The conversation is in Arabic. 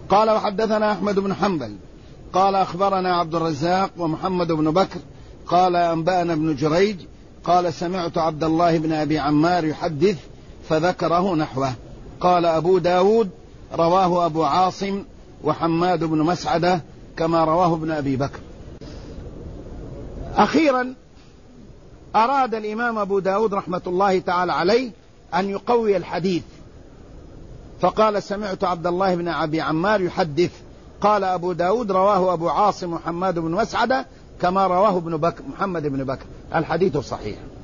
قال وحدثنا أحمد بن حنبل قال أخبرنا عبد الرزاق ومحمد بن بكر قال أنبأنا ابن جريج قال سمعت عبد الله بن أبي عمار يحدث فذكره نحوه. قال أبو داود رواه أبو عاصم وحماد بن مسعدة كما رواه ابن أبي بكر. أخيرا أراد الإمام أبو داود رحمة الله تعالى عليه أن يقوي الحديث، فقال سمعت عبد الله بن أبي عمار يحدث. قال أبو داود رواه أبو عاصم وحماد بن مسعدة كما رواه ابن بكر محمد بن بكر. الحديث صحيح.